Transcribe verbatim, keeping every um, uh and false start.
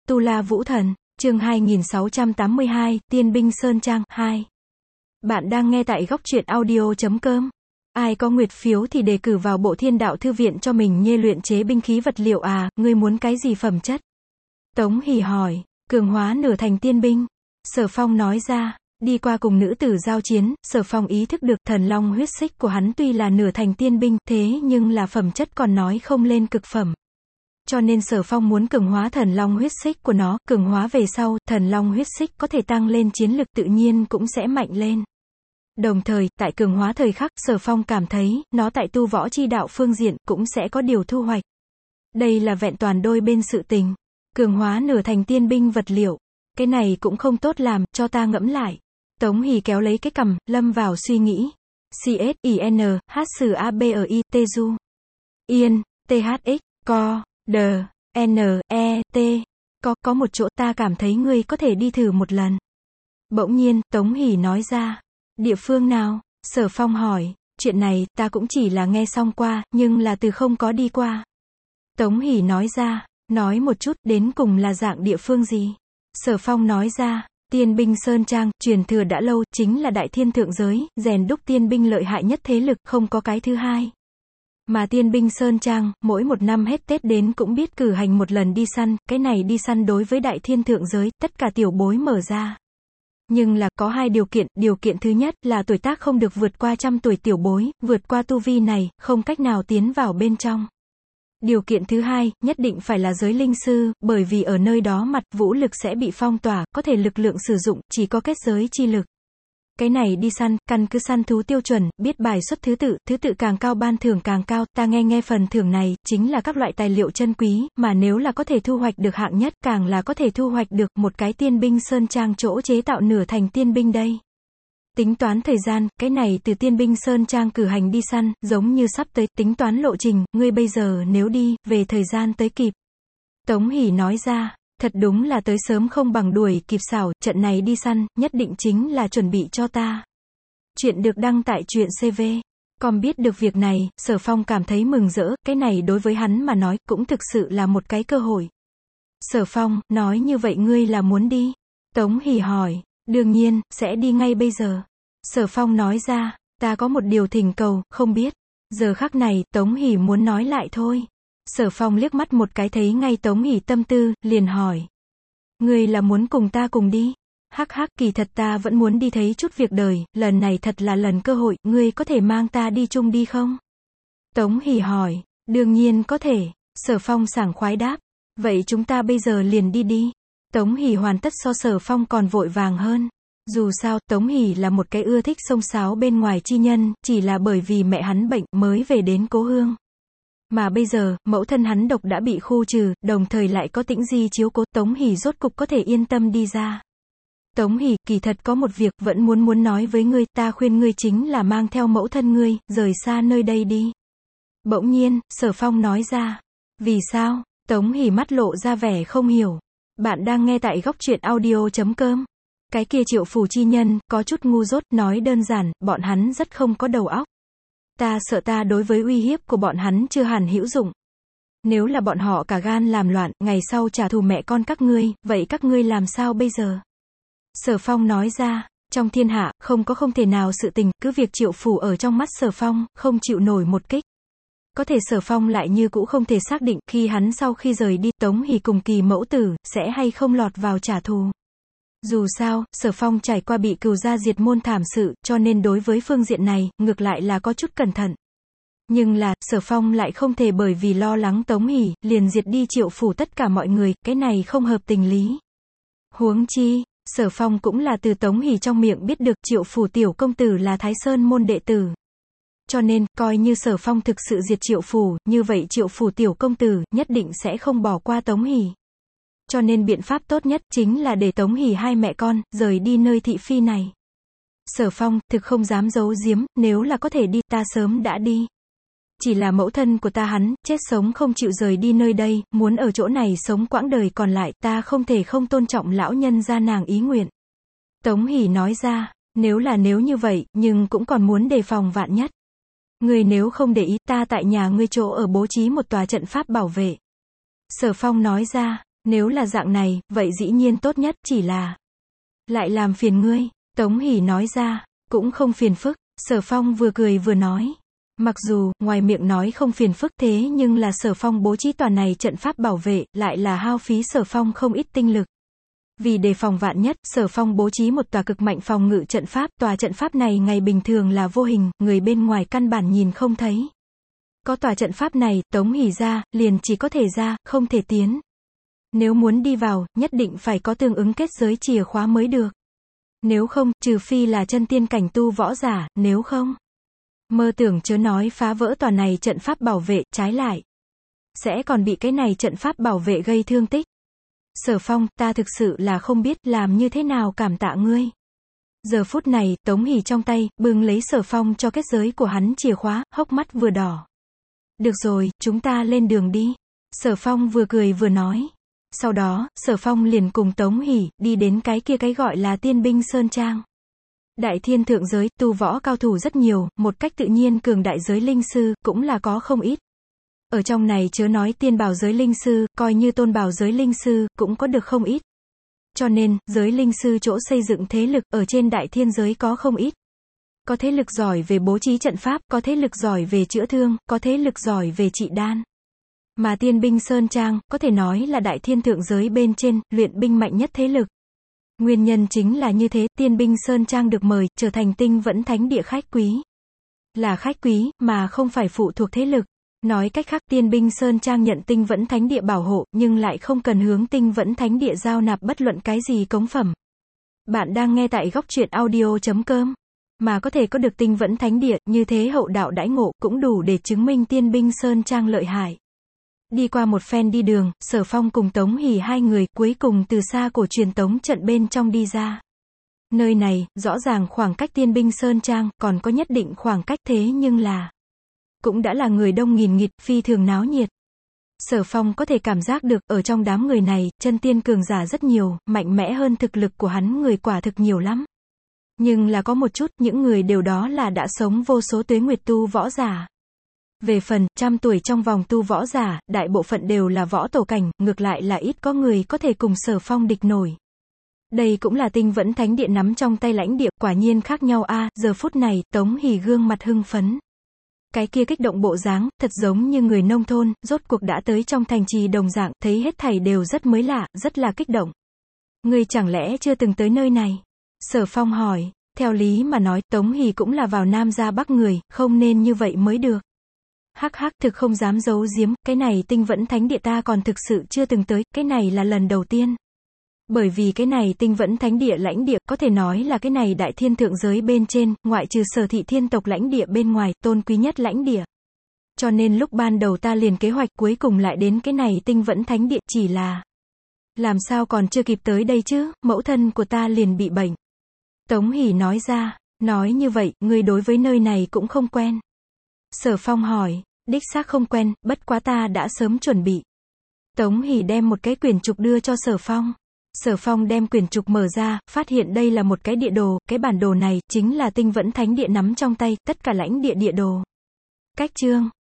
Tu La Vũ Thần, chương hai nghìn sáu trăm tám mươi hai, Tiên binh Sơn Trang, hai. Bạn đang nghe tại góc truyện audio chấm com. Ai có nguyệt phiếu thì đề cử vào Bộ Thiên Đạo Thư viện cho mình nhê luyện chế binh khí vật liệu à, ngươi muốn cái gì phẩm chất? Tống Hỉ hỏi, cường hóa nửa thành tiên binh. Sở Phong nói ra, đi qua cùng nữ tử giao chiến, Sở Phong ý thức được thần long huyết xích của hắn tuy là nửa thành tiên binh, thế nhưng là phẩm chất còn nói không lên cực phẩm. Cho nên Sở Phong muốn cường hóa thần long huyết xích của nó, cường hóa về sau, thần long huyết xích có thể tăng lên chiến lực tự nhiên cũng sẽ mạnh lên. Đồng thời, tại cường hóa thời khắc, Sở Phong cảm thấy, nó tại tu võ chi đạo phương diện, cũng sẽ có điều thu hoạch. Đây là vẹn toàn đôi bên sự tình. Cường hóa nửa thành tiên binh vật liệu. Cái này cũng không tốt làm, cho ta ngẫm lại. Tống Hỉ kéo lấy cái cằm, lâm vào suy nghĩ. C S I N, H S A B R I, T Du. Yên, T H X, Co, D, N, E, T. Có, có một chỗ ta cảm thấy ngươi có thể đi thử một lần. Bỗng nhiên, Tống Hỉ nói ra. Địa phương nào? Sở Phong hỏi. Chuyện này, ta cũng chỉ là nghe xong qua, nhưng là từ không có đi qua. Tống Hỉ nói ra. Nói một chút, đến cùng là dạng địa phương gì? Sở Phong nói ra. Tiên binh Sơn Trang, truyền thừa đã lâu, chính là đại thiên thượng giới, rèn đúc tiên binh lợi hại nhất thế lực, không có cái thứ hai. Mà tiên binh Sơn Trang, mỗi một năm hết Tết đến cũng biết cử hành một lần đi săn, cái này đi săn đối với đại thiên thượng giới, tất cả tiểu bối mở ra. Nhưng là, có hai điều kiện, điều kiện thứ nhất là tuổi tác không được vượt qua trăm tuổi tiểu bối, vượt qua tu vi này, không cách nào tiến vào bên trong. Điều kiện thứ hai, nhất định phải là giới linh sư, bởi vì ở nơi đó mặt vũ lực sẽ bị phong tỏa, có thể lực lượng sử dụng, chỉ có kết giới chi lực. Cái này đi săn, căn cứ săn thú tiêu chuẩn, biết bài xuất thứ tự, thứ tự càng cao ban thưởng càng cao, ta nghe nghe phần thưởng này, chính là các loại tài liệu chân quý, mà nếu là có thể thu hoạch được hạng nhất, càng là có thể thu hoạch được một cái tiên binh Sơn Trang chỗ chế tạo nửa thành tiên binh đây. Tính toán thời gian, cái này từ tiên binh Sơn Trang cử hành đi săn, giống như sắp tới, tính toán lộ trình, ngươi bây giờ nếu đi, về thời gian tới kịp. Tống Hỉ nói ra. Thật đúng là tới sớm không bằng đuổi kịp xảo, trận này đi săn, nhất định chính là chuẩn bị cho ta. Chuyện được đăng tại truyện C V. Còn biết được việc này, Sở Phong cảm thấy mừng rỡ, cái này đối với hắn mà nói, cũng thực sự là một cái cơ hội. Sở Phong, nói như vậy ngươi là muốn đi? Tống Hỉ hỏi, đương nhiên, sẽ đi ngay bây giờ. Sở Phong nói ra, ta có một điều thỉnh cầu, không biết. Giờ khắc này, Tống Hỉ muốn nói lại thôi. Sở Phong liếc mắt một cái thấy ngay Tống Hỉ tâm tư, liền hỏi. Ngươi là muốn cùng ta cùng đi? Hắc hắc, kỳ thật ta vẫn muốn đi thấy chút việc đời, lần này thật là lần cơ hội, ngươi có thể mang ta đi chung đi không? Tống Hỉ hỏi, đương nhiên có thể. Sở Phong sảng khoái đáp. Vậy chúng ta bây giờ liền đi đi. Tống Hỉ hoàn tất so Sở Phong còn vội vàng hơn. Dù sao, Tống Hỉ là một cái ưa thích xông xáo bên ngoài chi nhân, chỉ là bởi vì mẹ hắn bệnh mới về đến cố hương. Mà bây giờ, mẫu thân hắn độc đã bị khu trừ, đồng thời lại có Tĩnh Di chiếu cố, Tống Hỉ rốt cục có thể yên tâm đi ra. Tống Hỉ, kỳ thật có một việc, vẫn muốn muốn nói với ngươi, ta khuyên ngươi chính là mang theo mẫu thân ngươi, rời xa nơi đây đi. Bỗng nhiên, Sở Phong nói ra. Vì sao? Tống Hỉ mắt lộ ra vẻ không hiểu. Bạn đang nghe tại góc truyện audio chấm com. Cái kia Triệu Phủ chi nhân, có chút ngu dốt, nói đơn giản, bọn hắn rất không có đầu óc. Ta sợ ta đối với uy hiếp của bọn hắn chưa hẳn hữu dụng. Nếu là bọn họ cả gan làm loạn, ngày sau trả thù mẹ con các ngươi, vậy các ngươi làm sao bây giờ? Sở Phong nói ra, trong thiên hạ, không có không thể nào sự tình, cứ việc Triệu Phủ ở trong mắt Sở Phong, không chịu nổi một kích. Có thể Sở Phong lại như cũ không thể xác định, khi hắn sau khi rời đi, Tống Hỉ cùng Kỳ mẫu tử, sẽ hay không lọt vào trả thù. Dù sao, Sở Phong trải qua bị cừu gia diệt môn thảm sự, cho nên đối với phương diện này, ngược lại là có chút cẩn thận. Nhưng là, Sở Phong lại không thể bởi vì lo lắng Tống Hỉ, liền diệt đi Triệu Phủ tất cả mọi người, cái này không hợp tình lý. Huống chi, Sở Phong cũng là từ Tống Hỉ trong miệng biết được Triệu Phủ tiểu công tử là Thái Sơn môn đệ tử. Cho nên, coi như Sở Phong thực sự diệt Triệu Phủ, như vậy Triệu Phủ tiểu công tử, nhất định sẽ không bỏ qua Tống Hỉ. Cho nên biện pháp tốt nhất chính là để Tống Hỉ hai mẹ con, rời đi nơi thị phi này. Sở Phong, thực không dám giấu giếm, nếu là có thể đi, ta sớm đã đi. Chỉ là mẫu thân của ta hắn, chết sống không chịu rời đi nơi đây, muốn ở chỗ này sống quãng đời còn lại, ta không thể không tôn trọng lão nhân gia nàng ý nguyện. Tống Hỉ nói ra, nếu là nếu như vậy, nhưng cũng còn muốn đề phòng vạn nhất. Ngươi nếu không để ý, ta tại nhà ngươi chỗ ở bố trí một tòa trận pháp bảo vệ. Sở Phong nói ra, Nếu là dạng này, vậy dĩ nhiên tốt nhất, chỉ là lại làm phiền ngươi. Tống Hỷ nói ra, cũng không phiền phức. Sở Phong vừa cười vừa nói. Mặc dù, ngoài miệng nói không phiền phức thế nhưng là Sở Phong bố trí tòa này trận pháp bảo vệ, lại là hao phí Sở Phong không ít tinh lực. Vì đề phòng vạn nhất, Sở Phong bố trí một tòa cực mạnh phòng ngự trận pháp, tòa trận pháp này ngày bình thường là vô hình, người bên ngoài căn bản nhìn không thấy. Có tòa trận pháp này, Tống Hỷ ra, liền chỉ có thể ra, không thể tiến. Nếu muốn đi vào, nhất định phải có tương ứng kết giới chìa khóa mới được. Nếu không, trừ phi là chân tiên cảnh tu võ giả, nếu không, mơ tưởng chớ nói phá vỡ tòa này trận pháp bảo vệ, trái lại sẽ còn bị cái này trận pháp bảo vệ gây thương tích. Sở Phong, ta thực sự là không biết làm như thế nào cảm tạ ngươi. Giờ phút này, Tống Hỷ trong tay, bưng lấy Sở Phong cho kết giới của hắn chìa khóa, hốc mắt vừa đỏ. Được rồi, chúng ta lên đường đi. Sở Phong vừa cười vừa nói. Sau đó, Sở Phong liền cùng Tống Hỷ, đi đến cái kia cái gọi là Tiên Binh Sơn Trang. Đại thiên thượng giới, tu võ cao thủ rất nhiều, một cách tự nhiên cường đại giới linh sư, cũng là có không ít. Ở trong này chớ nói tiên bảo giới linh sư, coi như tôn bảo giới linh sư, cũng có được không ít. Cho nên, giới linh sư chỗ xây dựng thế lực, ở trên đại thiên giới có không ít. Có thế lực giỏi về bố trí trận pháp, có thế lực giỏi về chữa thương, có thế lực giỏi về trị đan. Mà Tiên Binh Sơn Trang, có thể nói là đại thiên thượng giới bên trên, luyện binh mạnh nhất thế lực. Nguyên nhân chính là như thế, Tiên Binh Sơn Trang được mời, trở thành tinh vẫn thánh địa khách quý. Là khách quý, mà không phải phụ thuộc thế lực. Nói cách khác, Tiên Binh Sơn Trang nhận tinh vẫn thánh địa bảo hộ, nhưng lại không cần hướng tinh vẫn thánh địa giao nạp bất luận cái gì cống phẩm. Bạn đang nghe tại góc truyện audio chấm com. Mà có thể có được tinh vẫn thánh địa, như thế hậu đạo đãi ngộ, cũng đủ để chứng minh Tiên Binh Sơn Trang lợi hại. Đi qua một phen đi đường, Sở Phong cùng Tống Hỷ hai người, cuối cùng từ xa cổ truyền tống trận bên trong đi ra. Nơi này, rõ ràng khoảng cách Tiên Binh Sơn Trang, còn có nhất định khoảng cách thế nhưng là cũng đã là người đông nghìn nghịt, phi thường náo nhiệt. Sở Phong có thể cảm giác được, ở trong đám người này, chân tiên cường giả rất nhiều, mạnh mẽ hơn thực lực của hắn người quả thực nhiều lắm. Nhưng là có một chút, những người đều đó là đã sống vô số tuế nguyệt tu võ giả. Về phần, trăm tuổi trong vòng tu võ giả, đại bộ phận đều là võ tổ cảnh, ngược lại là ít có người có thể cùng Sở Phong địch nổi. Đây cũng là tinh vẫn thánh địa nắm trong tay lãnh địa, quả nhiên khác nhau a. À, giờ phút này, Tống Hỷ gương mặt hưng phấn. Cái kia kích động bộ dáng, thật giống như người nông thôn, rốt cuộc đã tới trong thành trì đồng dạng, thấy hết thảy đều rất mới lạ, rất là kích động. Ngươi chẳng lẽ chưa từng tới nơi này? Sở Phong hỏi, theo lý mà nói, Tống Hỷ cũng là vào Nam ra Bắc người, không nên như vậy mới được. Hắc hắc, thực không dám giấu giếm, cái này tinh vẫn thánh địa ta còn thực sự chưa từng tới, cái này là lần đầu tiên. Bởi vì cái này tinh vẫn thánh địa lãnh địa, có thể nói là cái này đại thiên thượng giới bên trên, ngoại trừ Sở thị thiên tộc lãnh địa bên ngoài, tôn quý nhất lãnh địa. Cho nên lúc ban đầu ta liền kế hoạch, cuối cùng lại đến cái này tinh vẫn thánh địa, chỉ là làm sao còn chưa kịp tới đây chứ, mẫu thân của ta liền bị bệnh. Tống Hỷ nói ra, nói như vậy, ngươi đối với nơi này cũng không quen. Sở Phong hỏi, đích xác không quen, bất quá ta đã sớm chuẩn bị. Tống Hỷ đem một cái quyển trục đưa cho Sở Phong. Sở Phong đem quyển trục mở ra, phát hiện đây là một cái địa đồ, cái bản đồ này, chính là tinh vẫn thánh địa nắm trong tay, tất cả lãnh địa địa đồ. Cách chương,